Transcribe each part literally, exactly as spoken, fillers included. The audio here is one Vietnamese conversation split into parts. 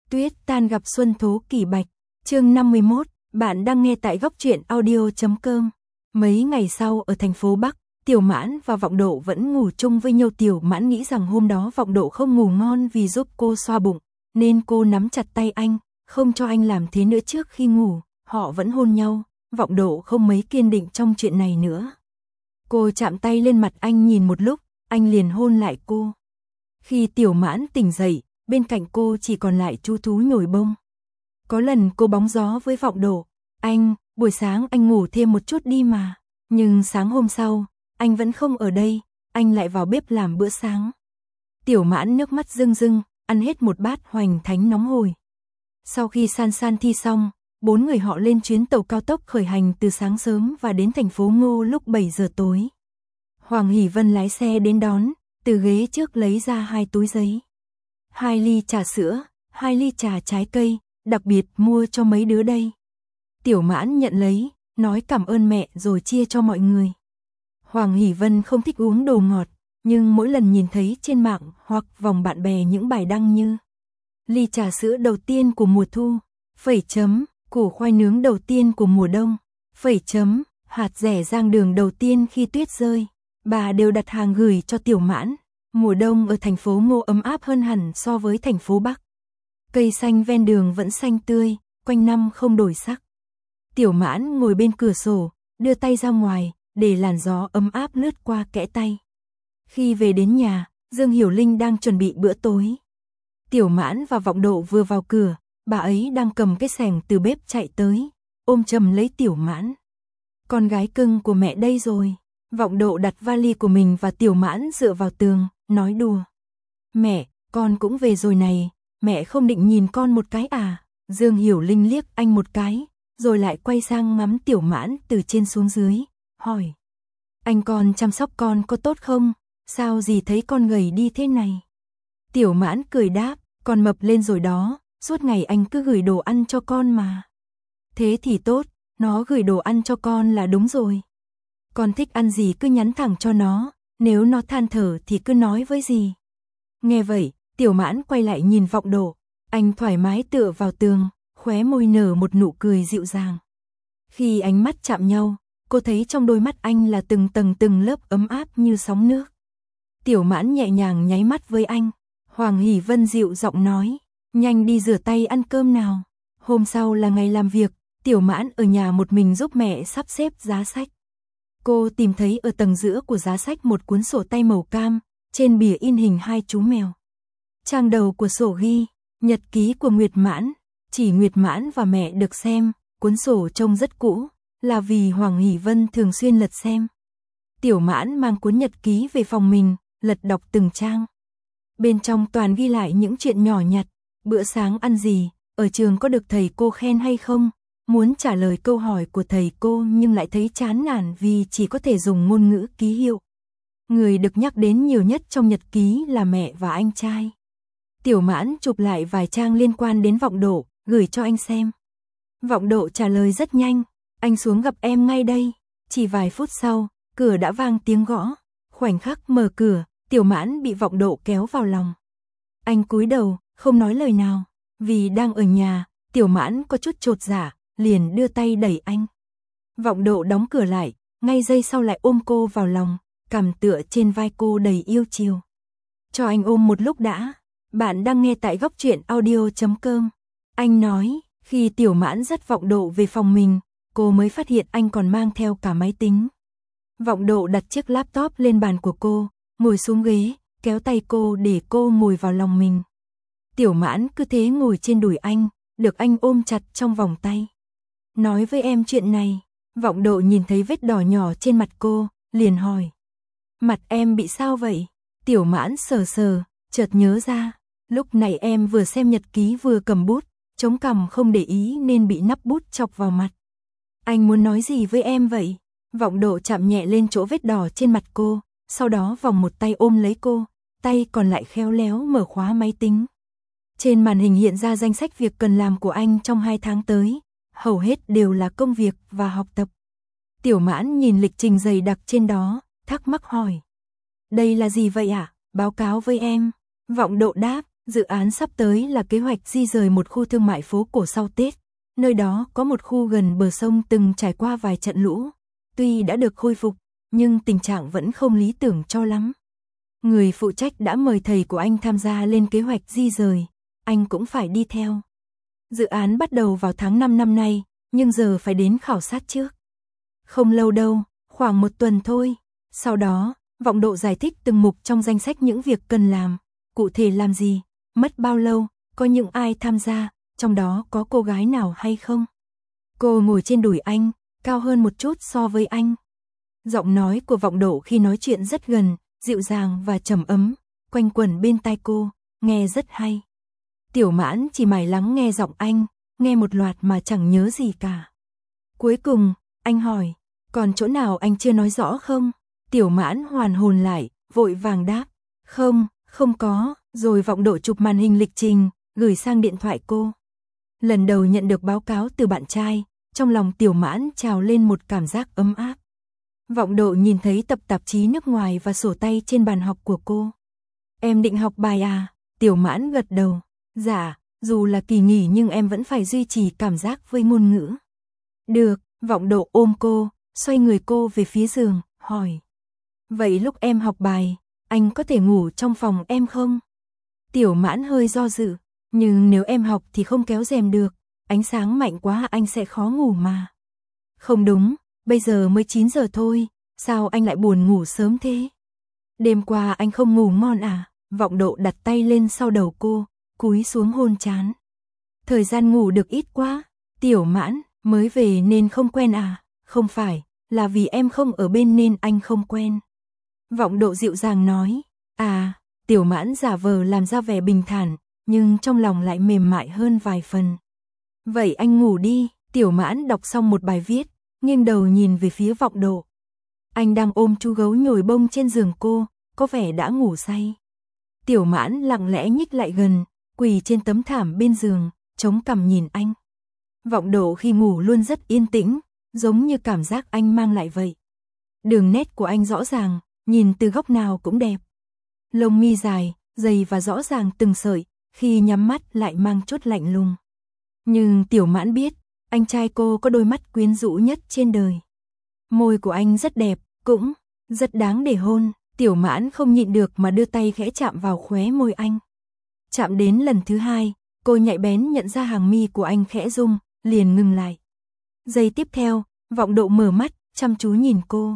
Tuyết tan gặp xuân thố kỷ bạch, chương năm mươi mốt, bạn đang nghe tại góc truyện audio chấm com. Mấy ngày sau ở thành phố Bắc, Tiểu Mãn và Vọng Độ vẫn ngủ chung với nhau. Tiểu Mãn nghĩ rằng hôm đó Vọng Độ không ngủ ngon vì giúp cô xoa bụng, nên cô nắm chặt tay anh, không cho anh làm thế nữa. Trước khi ngủ, họ vẫn hôn nhau, Vọng Độ không mấy kiên định trong chuyện này nữa. Cô chạm tay lên mặt anh nhìn một lúc, anh liền hôn lại cô. Khi Tiểu Mãn tỉnh dậy, bên cạnh cô chỉ còn lại chú thú nhồi bông. Có lần cô bóng gió với Vọng Độ, anh, buổi sáng anh ngủ thêm một chút đi mà. Nhưng sáng hôm sau, anh vẫn không ở đây, anh lại vào bếp làm bữa sáng. Tiểu Mãn nước mắt rưng rưng, ăn hết một bát hoành thánh nóng hổi. Sau khi san san thi xong, bốn người họ lên chuyến tàu cao tốc khởi hành từ sáng sớm và đến thành phố Ngô lúc bảy giờ tối. Hoàng Hỷ Vân lái xe đến đón, từ ghế trước lấy ra hai túi giấy. Hai ly trà sữa, hai ly trà trái cây, đặc biệt mua cho mấy đứa đây. Tiểu Mãn nhận lấy, nói cảm ơn mẹ rồi chia cho mọi người. Hoàng Hỷ Vân không thích uống đồ ngọt, nhưng mỗi lần nhìn thấy trên mạng hoặc vòng bạn bè những bài đăng như ly trà sữa đầu tiên của mùa thu, phẩy chấm, củ khoai nướng đầu tiên của mùa đông, phẩy chấm, hạt dẻ rang đường đầu tiên khi tuyết rơi, bà đều đặt hàng gửi cho Tiểu Mãn. Mùa đông ở thành phố Ngô ấm áp hơn hẳn so với thành phố Bắc. Cây xanh ven đường vẫn xanh tươi, quanh năm không đổi sắc. Tiểu Mãn ngồi bên cửa sổ, đưa tay ra ngoài, để làn gió ấm áp lướt qua kẽ tay. Khi về đến nhà, Dương Hiểu Linh đang chuẩn bị bữa tối. Tiểu Mãn và Vọng Độ vừa vào cửa, bà ấy đang cầm cái xẻng từ bếp chạy tới, ôm chầm lấy Tiểu Mãn. Con gái cưng của mẹ đây rồi. Vọng Độ đặt vali của mình và Tiểu Mãn dựa vào tường, nói đùa. Mẹ, con cũng về rồi này, mẹ không định nhìn con một cái à? Dương Hiểu Linh liếc anh một cái, rồi lại quay sang ngắm Tiểu Mãn từ trên xuống dưới, hỏi. Anh con chăm sóc con có tốt không? Sao gì thấy con gầy đi thế này? Tiểu Mãn cười đáp, con mập lên rồi đó, suốt ngày anh cứ gửi đồ ăn cho con mà. Thế thì tốt, nó gửi đồ ăn cho con là đúng rồi. Con thích ăn gì cứ nhắn thẳng cho nó, nếu nó than thở thì cứ nói với gì. Nghe vậy, Tiểu Mãn quay lại nhìn Vọng Độ, anh thoải mái tựa vào tường, khóe môi nở một nụ cười dịu dàng. Khi ánh mắt chạm nhau, cô thấy trong đôi mắt anh là từng tầng từng lớp ấm áp như sóng nước. Tiểu Mãn nhẹ nhàng nháy mắt với anh, Hoàng Hỷ Vân dịu giọng nói, nhanh đi rửa tay ăn cơm nào. Hôm sau là ngày làm việc, Tiểu Mãn ở nhà một mình giúp mẹ sắp xếp giá sách. Cô tìm thấy ở tầng giữa của giá sách một cuốn sổ tay màu cam, trên bìa in hình hai chú mèo. Trang đầu của sổ ghi, nhật ký của Nguyệt Mãn, chỉ Nguyệt Mãn và mẹ được xem, cuốn sổ trông rất cũ, là vì Hoàng Hỷ Vân thường xuyên lật xem. Tiểu Mãn mang cuốn nhật ký về phòng mình, lật đọc từng trang. Bên trong toàn ghi lại những chuyện nhỏ nhặt, bữa sáng ăn gì, ở trường có được thầy cô khen hay không, muốn trả lời câu hỏi của thầy cô nhưng lại thấy chán nản vì chỉ có thể dùng ngôn ngữ ký hiệu. Người được nhắc đến nhiều nhất trong nhật ký là mẹ và anh trai. Tiểu Mãn chụp lại vài trang liên quan đến Vọng Độ, gửi cho anh xem. Vọng Độ trả lời rất nhanh, anh xuống gặp em ngay đây. Chỉ vài phút sau, cửa đã vang tiếng gõ. Khoảnh khắc mở cửa, Tiểu Mãn bị Vọng Độ kéo vào lòng. Anh cúi đầu, không nói lời nào. Vì đang ở nhà, Tiểu Mãn có chút chột dạ, liền đưa tay đẩy anh. Vọng Độ đóng cửa lại, ngay giây sau lại ôm cô vào lòng, cằm tựa trên vai cô đầy yêu chiều. Cho anh ôm một lúc đã. Bạn đang nghe tại góc truyện audio chấm com. Anh nói, khi Tiểu Mãn dắt Vọng Độ về phòng mình, cô mới phát hiện anh còn mang theo cả máy tính. Vọng Độ đặt chiếc laptop lên bàn của cô, ngồi xuống ghế, kéo tay cô để cô ngồi vào lòng mình. Tiểu Mãn cứ thế ngồi trên đùi anh, được anh ôm chặt trong vòng tay. Nói với em chuyện này. Vọng Độ nhìn thấy vết đỏ nhỏ trên mặt cô, liền hỏi. Mặt em bị sao vậy? Tiểu Mãn sờ sờ, chợt nhớ ra, lúc này em vừa xem nhật ký vừa cầm bút, chống cằm không để ý nên bị nắp bút chọc vào mặt. Anh muốn nói gì với em vậy? Vọng Độ chạm nhẹ lên chỗ vết đỏ trên mặt cô, sau đó vòng một tay ôm lấy cô, tay còn lại khéo léo mở khóa máy tính. Trên màn hình hiện ra danh sách việc cần làm của anh trong hai tháng tới, hầu hết đều là công việc và học tập. Tiểu Mãn nhìn lịch trình dày đặc trên đó, thắc mắc hỏi. Đây là gì vậy ạ? À? Báo cáo với em. Vọng Độ đáp, Dự án sắp tới là kế hoạch di rời một khu thương mại phố cổ sau Tết. Nơi đó có một khu gần bờ sông từng trải qua vài trận lũ. Tuy đã được khôi phục, nhưng tình trạng vẫn không lý tưởng cho lắm. Người phụ trách đã mời thầy của anh tham gia lên kế hoạch di rời. Anh cũng phải đi theo. Dự án bắt đầu vào tháng năm năm nay, nhưng giờ phải đến khảo sát trước. Không lâu đâu, khoảng một tuần thôi. Sau đó, Vọng Độ giải thích từng mục trong danh sách những việc cần làm. Cụ thể làm gì, mất bao lâu, có những ai tham gia, trong đó có cô gái nào hay không. Cô ngồi trên đùi anh, cao hơn một chút so với anh. Giọng nói của Vọng Độ khi nói chuyện rất gần, dịu dàng và trầm ấm, quanh quẩn bên tai cô, nghe rất hay. Tiểu Mãn chỉ mải lắng nghe giọng anh, nghe một loạt mà chẳng nhớ gì cả. Cuối cùng, anh hỏi, còn chỗ nào anh chưa nói rõ không? Tiểu Mãn hoàn hồn lại, vội vàng đáp, không, không có, rồi Vọng Độ chụp màn hình lịch trình, gửi sang điện thoại cô. Lần đầu nhận được báo cáo từ bạn trai, trong lòng Tiểu Mãn trào lên một cảm giác ấm áp. Vọng Độ nhìn thấy tập tạp chí nước ngoài và sổ tay trên bàn học của cô. Em định học bài à? Tiểu Mãn gật đầu. Dạ, dù là kỳ nghỉ nhưng em vẫn phải duy trì cảm giác với ngôn ngữ. Được, Vọng Độ ôm cô, xoay người cô về phía giường, hỏi. Vậy lúc em học bài, anh có thể ngủ trong phòng em không? Tiểu Mãn hơi do dự, nhưng nếu em học thì không kéo rèm được, ánh sáng mạnh quá anh sẽ khó ngủ mà. Không đúng, bây giờ mới chín giờ thôi, sao anh lại buồn ngủ sớm thế? Đêm qua anh không ngủ ngon à? Vọng Độ đặt tay lên sau đầu cô, cúi xuống hôn trán. Thời gian ngủ được ít quá. Tiểu Mãn, mới về nên không quen à? Không phải, là vì em không ở bên nên anh không quen. Vọng Độ dịu dàng nói. À, Tiểu Mãn giả vờ làm ra vẻ bình thản, nhưng trong lòng lại mềm mại hơn vài phần. Vậy anh ngủ đi. Tiểu Mãn đọc xong một bài viết, nghiêng đầu nhìn về phía Vọng Độ. Anh đang ôm chú gấu nhồi bông trên giường cô, có vẻ đã ngủ say. Tiểu Mãn lặng lẽ nhích lại gần, quỳ trên tấm thảm bên giường, chống cằm nhìn anh. Vọng Độ khi ngủ luôn rất yên tĩnh, giống như cảm giác anh mang lại vậy. Đường nét của anh rõ ràng, nhìn từ góc nào cũng đẹp. Lông mi dài, dày và rõ ràng từng sợi, khi nhắm mắt lại mang chút lạnh lùng. Nhưng Tiểu Mãn biết, anh trai cô có đôi mắt quyến rũ nhất trên đời. Môi của anh rất đẹp, cũng rất đáng để hôn. Tiểu Mãn không nhịn được mà đưa tay khẽ chạm vào khóe môi anh. Chạm đến lần thứ hai, cô nhạy bén nhận ra hàng mi của anh khẽ rung, liền ngừng lại. Giây tiếp theo, Vọng Độ mở mắt, chăm chú nhìn cô.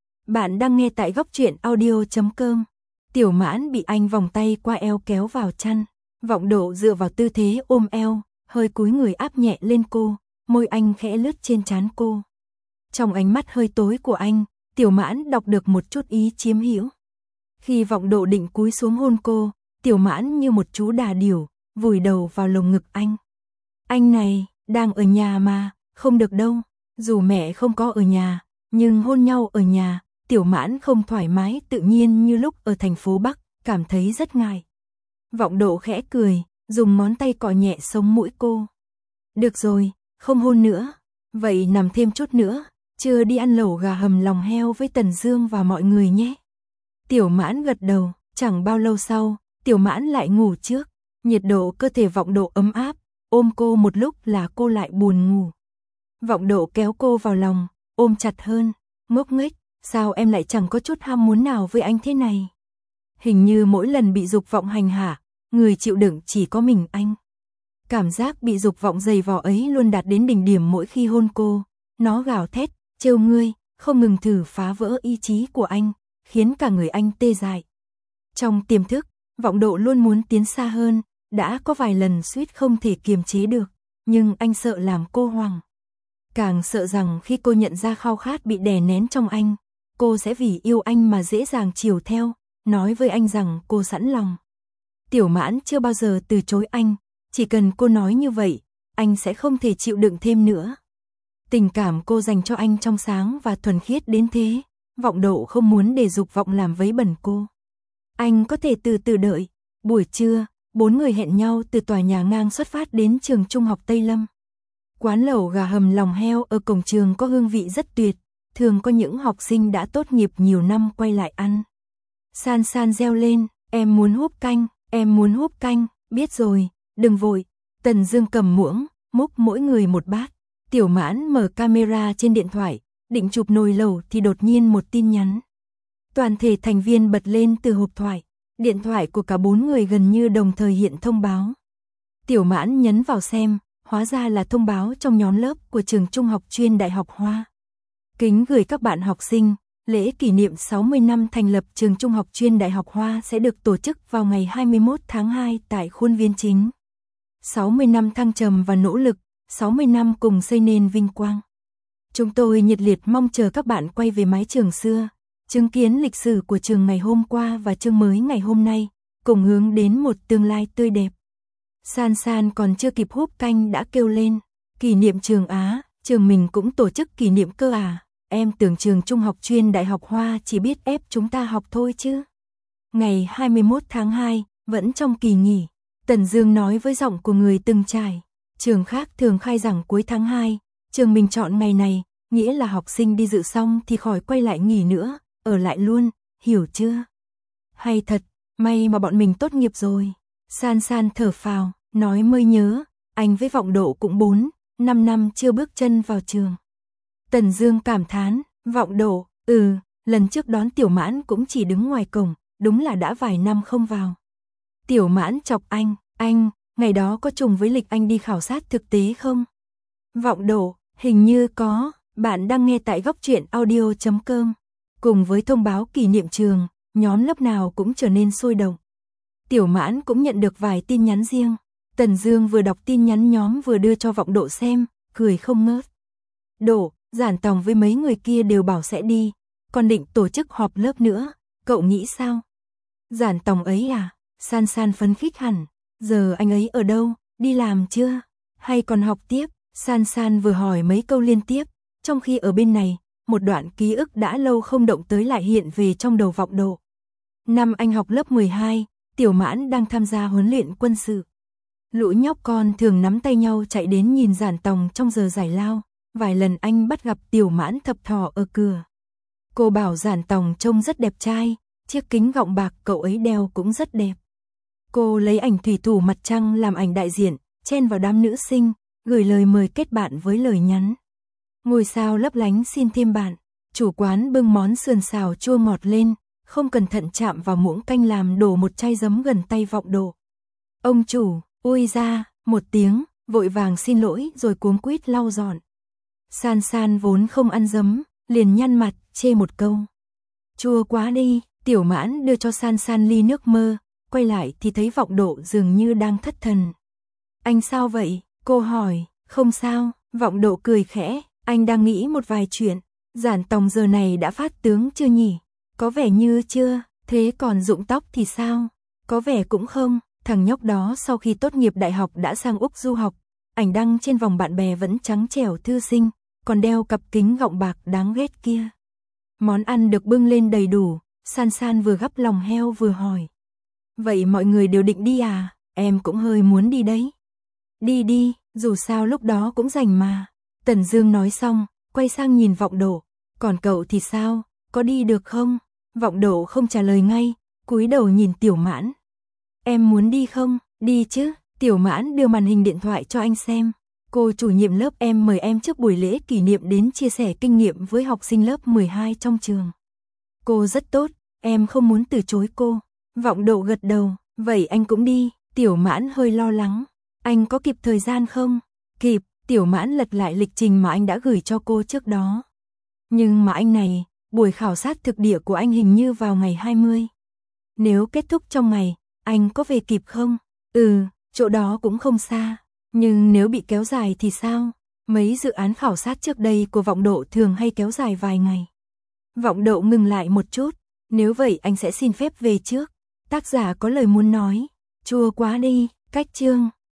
Bạn đang nghe tại góc truyện audio chấm com. Tiểu Mãn bị anh vòng tay qua eo kéo vào chăn. Vọng Độ dựa vào tư thế ôm eo, hơi cúi người áp nhẹ lên cô, môi anh khẽ lướt trên trán cô. Trong ánh mắt hơi tối của anh, Tiểu Mãn đọc được một chút ý chiếm hữu. Khi Vọng Độ định cúi xuống hôn cô, Tiểu Mãn như một chú đà điểu, vùi đầu vào lồng ngực anh. Anh này, đang ở nhà mà, không được đâu. Dù mẹ không có ở nhà, nhưng hôn nhau ở nhà, Tiểu Mãn không thoải mái tự nhiên như lúc ở thành phố Bắc, cảm thấy rất ngại. Vọng Độ khẽ cười, dùng ngón tay cọ nhẹ sống mũi cô. Được rồi, không hôn nữa. Vậy nằm thêm chút nữa, chưa đi ăn lẩu gà hầm lòng heo với Tần Dương và mọi người nhé. Tiểu Mãn gật đầu, chẳng bao lâu sau, Tiểu Mãn lại ngủ trước. Nhiệt độ cơ thể Vọng Độ ấm áp, ôm cô một lúc là cô lại buồn ngủ. Vọng Độ kéo cô vào lòng, ôm chặt hơn, ngốc nghếch, sao em lại chẳng có chút ham muốn nào với anh thế này? Hình như mỗi lần bị dục vọng hành hạ, người chịu đựng chỉ có mình anh. Cảm giác bị dục vọng dày vò ấy luôn đạt đến đỉnh điểm mỗi khi hôn cô. Nó gào thét, trêu ngươi, không ngừng thử phá vỡ ý chí của anh, khiến cả người anh tê dại. Trong tiềm thức, Vọng Độ luôn muốn tiến xa hơn, đã có vài lần suýt không thể kiềm chế được, nhưng anh sợ làm cô hoảng. Càng sợ rằng khi cô nhận ra khao khát bị đè nén trong anh, cô sẽ vì yêu anh mà dễ dàng chiều theo, nói với anh rằng cô sẵn lòng. Tiểu Mãn chưa bao giờ từ chối anh, chỉ cần cô nói như vậy, anh sẽ không thể chịu đựng thêm nữa. Tình cảm cô dành cho anh trong sáng và thuần khiết đến thế, Vọng Độ không muốn để dục vọng làm vấy bẩn cô. Anh có thể từ từ đợi. Buổi trưa, bốn người hẹn nhau từ tòa nhà ngang xuất phát đến trường trung học Tây Lâm. Quán lẩu gà hầm lòng heo ở cổng trường có hương vị rất tuyệt, thường có những học sinh đã tốt nghiệp nhiều năm quay lại ăn. San San reo lên, em muốn húp canh, em muốn húp canh. Biết rồi, đừng vội. Tần Dương cầm muỗng, múc mỗi người một bát. Tiểu Mãn mở camera trên điện thoại, định chụp nồi lẩu thì đột nhiên một tin nhắn. Toàn thể thành viên bật lên từ hộp thoại. Điện thoại của cả bốn người gần như đồng thời hiện thông báo. Tiểu Mãn nhấn vào xem, hóa ra là thông báo trong nhóm lớp của trường Trung học chuyên Đại học Hoa. Kính gửi các bạn học sinh, lễ kỷ niệm sáu mươi năm thành lập trường Trung học chuyên Đại học Hoa sẽ được tổ chức vào ngày hai mươi mốt tháng hai tại khuôn viên chính. sáu mươi năm thăng trầm và nỗ lực, sáu mươi năm cùng xây nên vinh quang. Chúng tôi nhiệt liệt mong chờ các bạn quay về mái trường xưa, chứng kiến lịch sử của trường ngày hôm qua và trường mới ngày hôm nay, cùng hướng đến một tương lai tươi đẹp. San San còn chưa kịp húp canh đã kêu lên, kỷ niệm trường Á, trường mình cũng tổ chức kỷ niệm cơ à, em tưởng trường Trung học chuyên Đại học Hoa chỉ biết ép chúng ta học thôi chứ. Ngày hai mươi mốt tháng hai, vẫn trong kỳ nghỉ, Tần Dương nói với giọng của người từng trải, trường khác thường khai giảng cuối tháng hai, trường mình chọn ngày này, nghĩa là học sinh đi dự xong thì khỏi quay lại nghỉ nữa, ở lại luôn, hiểu chưa? Hay thật, may mà bọn mình tốt nghiệp rồi. San San thở phào, nói mới nhớ, anh với Vọng Độ cũng bốn, năm năm chưa bước chân vào trường. Tần Dương cảm thán, Vọng Độ, ừ, lần trước đón Tiểu Mãn cũng chỉ đứng ngoài cổng, đúng là đã vài năm không vào. Tiểu Mãn chọc anh, anh, ngày đó có trùng với lịch anh đi khảo sát thực tế không? Vọng Độ, hình như có, bạn đang nghe tại góc truyện audio chấm com. Cùng với thông báo kỷ niệm trường, nhóm lớp nào cũng trở nên sôi động. Tiểu Mãn cũng nhận được vài tin nhắn riêng. Tần Dương vừa đọc tin nhắn nhóm vừa đưa cho Vọng Độ xem, cười không ngớt. Độ, Giản Tòng với mấy người kia đều bảo sẽ đi, còn định tổ chức họp lớp nữa, cậu nghĩ sao? Giản Tòng ấy à? San San phấn khích hẳn. Giờ anh ấy ở đâu, đi làm chưa? Hay còn học tiếp? San San vừa hỏi mấy câu liên tiếp, trong khi ở bên này, một đoạn ký ức đã lâu không động tới lại hiện về trong đầu Vọng Độ. Năm anh học lớp mười hai, Tiểu Mãn đang tham gia huấn luyện quân sự. Lũ nhóc con thường nắm tay nhau chạy đến nhìn Giản Tòng trong giờ giải lao, vài lần anh bắt gặp Tiểu Mãn thập thò ở cửa. Cô bảo Giản Tòng trông rất đẹp trai, chiếc kính gọng bạc cậu ấy đeo cũng rất đẹp. Cô lấy ảnh thủy thủ mặt trăng làm ảnh đại diện, chen vào đám nữ sinh, gửi lời mời kết bạn với lời nhắn. Ngôi sao lấp lánh xin thêm bạn. Chủ quán bưng món sườn xào chua ngọt lên, không cẩn thận chạm vào muỗng canh làm đổ một chai giấm gần tay Vọng Độ. Ông chủ, ui ra, một tiếng, vội vàng xin lỗi rồi cuống quýt lau dọn. San San vốn không ăn giấm, liền nhăn mặt, chê một câu. Chua quá đi. Tiểu Mãn đưa cho San San ly nước mơ, quay lại thì thấy Vọng Độ dường như đang thất thần. Anh sao vậy? Cô hỏi. Không sao, Vọng Độ cười khẽ, anh đang nghĩ một vài chuyện. Giản Tòng giờ này đã phát tướng chưa nhỉ? Có vẻ như chưa, thế còn rụng tóc thì sao? Có vẻ cũng không, thằng nhóc đó sau khi tốt nghiệp đại học đã sang Úc du học, ảnh đăng trên vòng bạn bè vẫn trắng trẻo thư sinh, còn đeo cặp kính gọng bạc đáng ghét kia. Món ăn được bưng lên đầy đủ, San San vừa gắp lòng heo vừa hỏi. Vậy mọi người đều định đi à? Em cũng hơi muốn đi đấy. Đi đi, dù sao lúc đó cũng rảnh mà. Tần Dương nói xong, quay sang nhìn Vọng Độ. Còn cậu thì sao, có đi được không? Vọng Độ không trả lời ngay, cúi đầu nhìn Tiểu Mãn. Em muốn đi không? Đi chứ. Tiểu Mãn đưa màn hình điện thoại cho anh xem. Cô chủ nhiệm lớp em mời em trước buổi lễ kỷ niệm đến chia sẻ kinh nghiệm với học sinh lớp mười hai trong trường. Cô rất tốt, em không muốn từ chối cô. Vọng Độ gật đầu, vậy anh cũng đi. Tiểu Mãn hơi lo lắng. Anh có kịp thời gian không? Kịp. Tiểu Mãn lật lại lịch trình mà anh đã gửi cho cô trước đó. Nhưng mà anh này, buổi khảo sát thực địa của anh hình như vào ngày hai mươi. Nếu kết thúc trong ngày, anh có về kịp không? Ừ, chỗ đó cũng không xa. Nhưng nếu bị kéo dài thì sao? Mấy dự án khảo sát trước đây của Vọng Độ thường hay kéo dài vài ngày. Vọng Độ ngừng lại một chút. Nếu vậy anh sẽ xin phép về trước. Tác giả có lời muốn nói. Chua quá đi, cách chương.